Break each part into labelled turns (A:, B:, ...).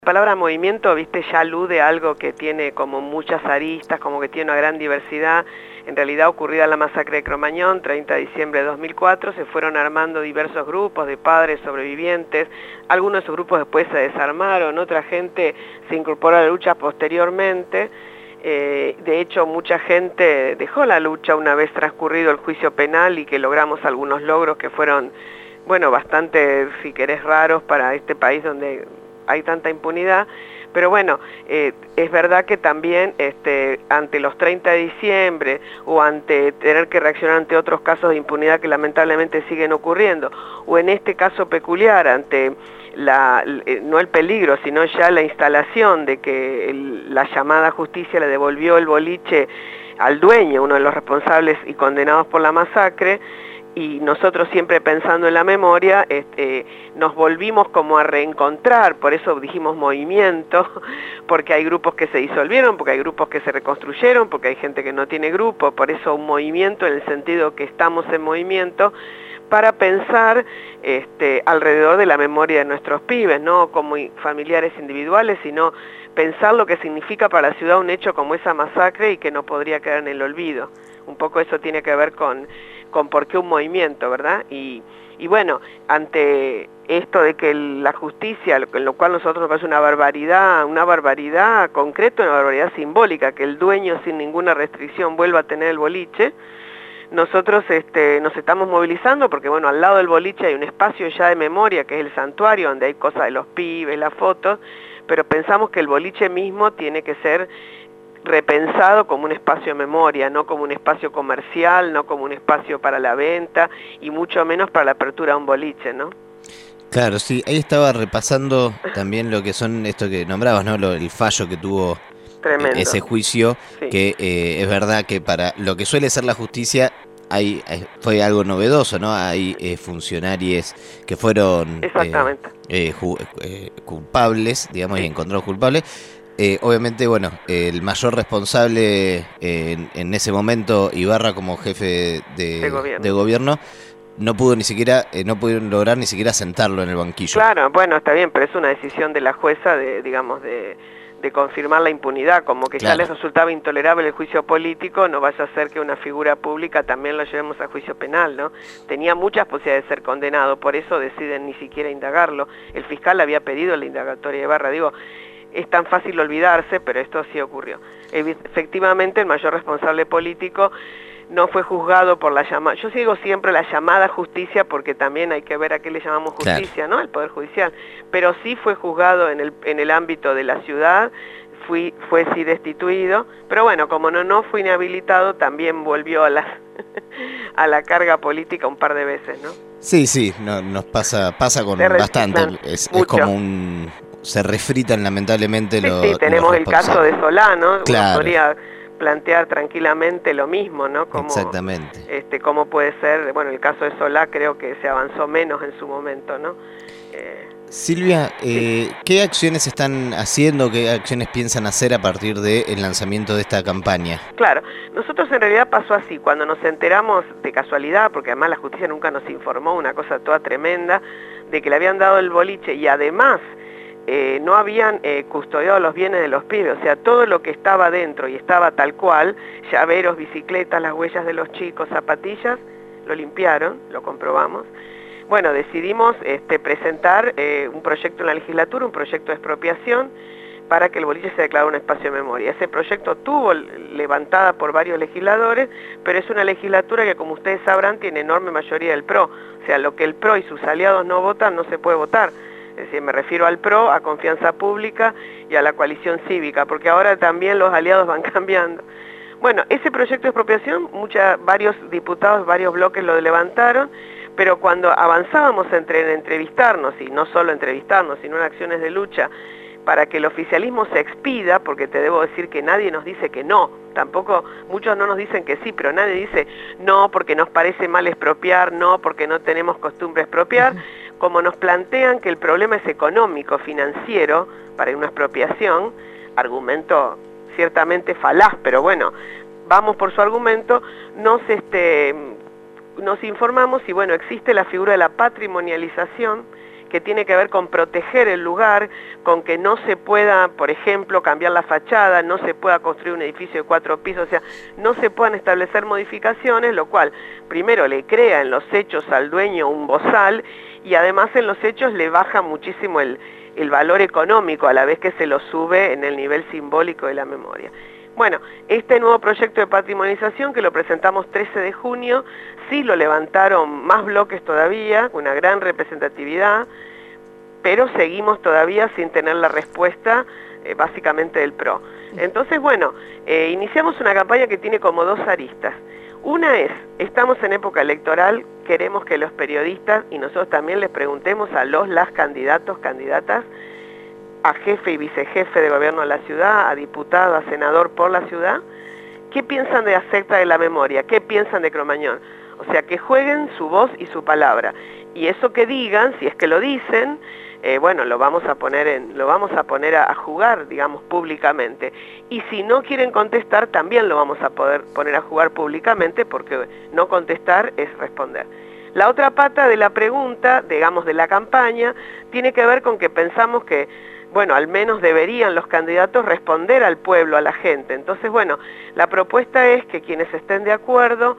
A: La palabra movimiento, viste, ya alude a algo que tiene como muchas aristas, como que tiene una gran diversidad. En realidad, ocurrida la masacre de Cromañón, 30 de diciembre de 2004, se fueron armando diversos grupos de padres sobrevivientes. Algunos de esos grupos después se desarmaron, otra gente se incorporó a la lucha posteriormente. De hecho, mucha gente dejó la lucha una vez transcurrido el juicio penal y que logramos algunos logros que fueron, bueno, bastante, si querés, raros para este país donde hay tanta impunidad, pero bueno, es verdad que también ante los 30 de diciembre o ante tener que reaccionar ante otros casos de impunidad que lamentablemente siguen ocurriendo, o en este caso peculiar ante no el peligro, sino ya la instalación de que la llamada justicia le devolvió el boliche al dueño, uno de los responsables y condenados por la masacre, y nosotros siempre pensando en la memoria, nos volvimos como a reencontrar, por eso dijimos movimiento, porque hay grupos que se disolvieron, porque hay grupos que se reconstruyeron, porque hay gente que no tiene grupo, por eso un movimiento en el sentido que estamos en movimiento, para pensar alrededor de la memoria de nuestros pibes, no como familiares individuales, sino pensar lo que significa para la ciudad un hecho como esa masacre y que no podría quedar en el olvido. Un poco eso tiene que ver con por qué un movimiento, ¿verdad? Y bueno, ante esto de que la justicia, en lo cual nosotros nos parece una barbaridad concreta, una barbaridad simbólica, que el dueño sin ninguna restricción vuelva a tener el boliche, nosotros nos estamos movilizando porque, bueno, al lado del boliche hay un espacio ya de memoria, que es el santuario, donde hay cosas de los pibes, las fotos, pero pensamos que el boliche mismo tiene que ser repensado como un espacio de memoria, no como un espacio comercial, no como un espacio para la venta y mucho menos para la apertura de un boliche, ¿no?
B: Claro, sí, ahí estaba repasando también lo que son esto que nombrabas, ¿no? El fallo que tuvo ese juicio, sí. Que es verdad que para lo que suele ser la justicia fue algo novedoso, ¿no? Hay funcionarios que fueron culpables, digamos, sí, y encontrados culpables. Obviamente, bueno, el mayor responsable en ese momento, Ibarra, como jefe de gobierno, no pudieron lograr ni siquiera sentarlo en el banquillo.
A: Claro, bueno, está bien, pero es una decisión de la jueza de confirmar la impunidad, como que claro, ya les resultaba intolerable el juicio político, no vaya a ser que una figura pública también lo llevemos a juicio penal, ¿no? Tenía muchas posibilidades de ser condenado, por eso deciden ni siquiera indagarlo. El fiscal había pedido la indagatoria de Ibarra, digo, es tan fácil olvidarse, pero esto sí ocurrió. Efectivamente, el mayor responsable político no fue juzgado por la llamada, yo digo siempre la llamada justicia, porque también hay que ver a qué le llamamos justicia, claro, ¿no? El Poder Judicial, pero sí fue juzgado en el ámbito de la ciudad, fue sí destituido, pero bueno, como no fue inhabilitado, también volvió a la carga política un par de veces, ¿no?
B: Sí, nos pasa con bastante, es como se refritan lamentablemente
A: sí, tenemos el caso de Solá, ¿no?
B: Claro.
A: Uno podría plantear tranquilamente lo mismo, ¿no?
B: Exactamente.
A: Cómo puede ser, bueno, el caso de Solá creo que se avanzó menos en su momento, ¿no?
B: Silvia, ¿qué acciones están haciendo, qué acciones piensan hacer a partir del lanzamiento de esta campaña?
A: Claro, nosotros en realidad pasó así, cuando nos enteramos de casualidad, porque además la justicia nunca nos informó, una cosa toda tremenda, de que le habían dado el boliche y además no habían custodiado los bienes de los pibes, o sea, todo lo que estaba dentro y estaba tal cual, llaveros, bicicletas, las huellas de los chicos, zapatillas, lo limpiaron, lo comprobamos. Bueno, decidimos presentar un proyecto en la legislatura, un proyecto de expropiación, para que el boliche se declarara un espacio de memoria. Ese proyecto tuvo levantada por varios legisladores, pero es una legislatura que, como ustedes sabrán, tiene enorme mayoría del PRO. O sea, lo que el PRO y sus aliados no votan, no se puede votar. Es decir, me refiero al PRO, a Confianza Pública y a la coalición cívica, porque ahora también los aliados van cambiando. Bueno, ese proyecto de expropiación, varios diputados, varios bloques lo levantaron, pero cuando avanzábamos en entrevistarnos, y no solo entrevistarnos, sino en acciones de lucha, para que el oficialismo se expida, porque te debo decir que nadie nos dice que no, tampoco, muchos no nos dicen que sí, pero nadie dice no porque nos parece mal expropiar, no porque no tenemos costumbre expropiar, como nos plantean que el problema es económico, financiero, para una expropiación, argumento ciertamente falaz, pero bueno, vamos por su argumento, nos informamos y bueno, existe la figura de la patrimonialización, que tiene que ver con proteger el lugar, con que no se pueda, por ejemplo, cambiar la fachada, no se pueda construir un edificio de 4 pisos, o sea, no se puedan establecer modificaciones, lo cual primero le crea en los hechos al dueño un bozal y además en los hechos le baja muchísimo el valor económico a la vez que se lo sube en el nivel simbólico de la memoria. Bueno, este nuevo proyecto de patrimonialización que lo presentamos 13 de junio, sí lo levantaron más bloques todavía, con una gran representatividad, pero seguimos todavía sin tener la respuesta básicamente del PRO. Entonces, bueno, iniciamos una campaña que tiene como 2 aristas. Una es, estamos en época electoral, queremos que los periodistas y nosotros también les preguntemos a las candidatos, candidatas, a jefe y vicejefe de gobierno de la ciudad, a diputado, a senador por la ciudad, ¿qué piensan de acerca de la memoria? ¿Qué piensan de Cromañón? O sea, que jueguen su voz y su palabra. Y eso que digan, si es que lo dicen, bueno, lo vamos a poner a jugar, digamos, públicamente. Y si no quieren contestar, también lo vamos a poder poner a jugar públicamente, porque no contestar es responder. La otra pata de la pregunta, digamos, de la campaña, tiene que ver con que pensamos que, bueno, al menos deberían los candidatos responder al pueblo, a la gente. Entonces, bueno, la propuesta es que quienes estén de acuerdo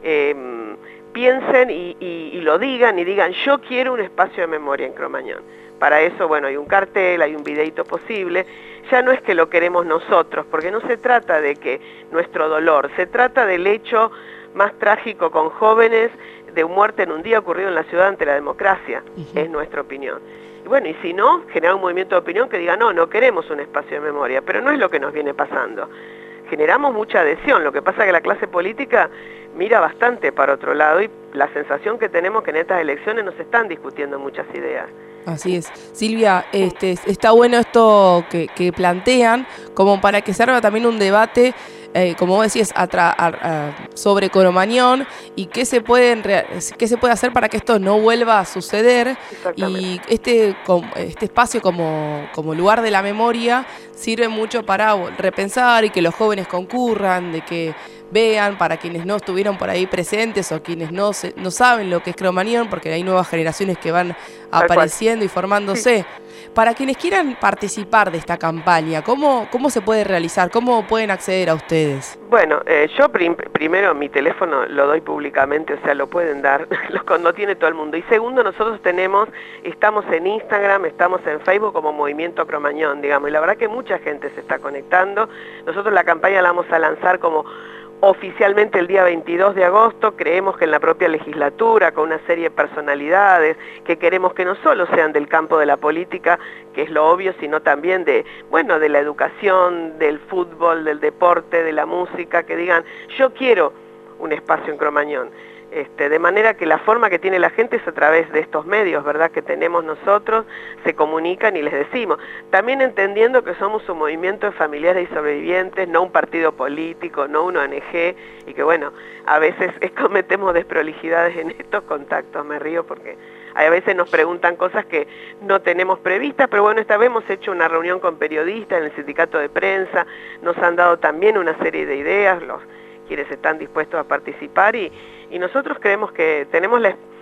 A: piensen y lo digan, y digan, yo quiero un espacio de memoria en Cromañón. Para eso, bueno, hay un cartel, hay un videíto posible. Ya no es que lo queremos nosotros, porque no se trata de que nuestro dolor, se trata del hecho más trágico con jóvenes de muerte en un día ocurrido en la ciudad ante la democracia, es nuestra opinión. Y bueno, y si no, generar un movimiento de opinión que diga, no, no queremos un espacio de memoria, pero no es lo que nos viene pasando. Generamos mucha adhesión, lo que pasa es que la clase política mira bastante para otro lado y la sensación que tenemos que en estas elecciones no se están discutiendo muchas ideas.
C: Así es. Silvia, está bueno esto que plantean, como para que se arme también un debate, como vos decías, sobre Cromañón y qué se puede hacer para que esto no vuelva a suceder. Y este espacio como lugar de la memoria sirve mucho para repensar y que los jóvenes concurran, de que vean, para quienes no estuvieron por ahí presentes o quienes no saben lo que es Cromañón, porque hay nuevas generaciones que van apareciendo y formándose. Sí. Para quienes quieran participar de esta campaña, ¿cómo se puede realizar? ¿Cómo pueden acceder a ustedes?
A: Bueno, yo primero mi teléfono lo doy públicamente, o sea, lo pueden dar, lo tiene todo el mundo. Y segundo, nosotros estamos en Instagram, estamos en Facebook como Movimiento Cromañón, digamos, y la verdad que mucha gente se está conectando. Nosotros la campaña la vamos a lanzar como oficialmente el día 22 de agosto, creemos que en la propia legislatura, con una serie de personalidades, que queremos que no solo sean del campo de la política, que es lo obvio, sino también de la educación, del fútbol, del deporte, de la música, que digan, yo quiero un espacio en Cromañón. De manera que la forma que tiene la gente es a través de estos medios, ¿verdad?, que tenemos nosotros, se comunican y les decimos. También entendiendo que somos un movimiento de familiares y sobrevivientes, no un partido político, no una ONG, y que bueno, a veces cometemos desprolijidades en estos contactos, me río porque a veces nos preguntan cosas que no tenemos previstas, pero bueno, esta vez hemos hecho una reunión con periodistas en el sindicato de prensa, nos han dado también una serie de ideas, quienes están dispuestos a participar y nosotros creemos que tenemos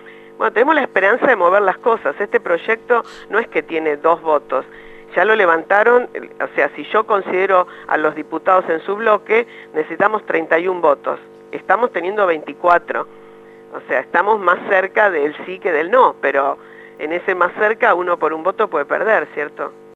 A: la esperanza de mover las cosas. Este proyecto no es que tiene 2 votos, ya lo levantaron, o sea, si yo considero a los diputados en su bloque, necesitamos 31 votos, estamos teniendo 24, o sea, estamos más cerca del sí que del no, pero en ese más cerca uno por un voto puede perder, ¿cierto?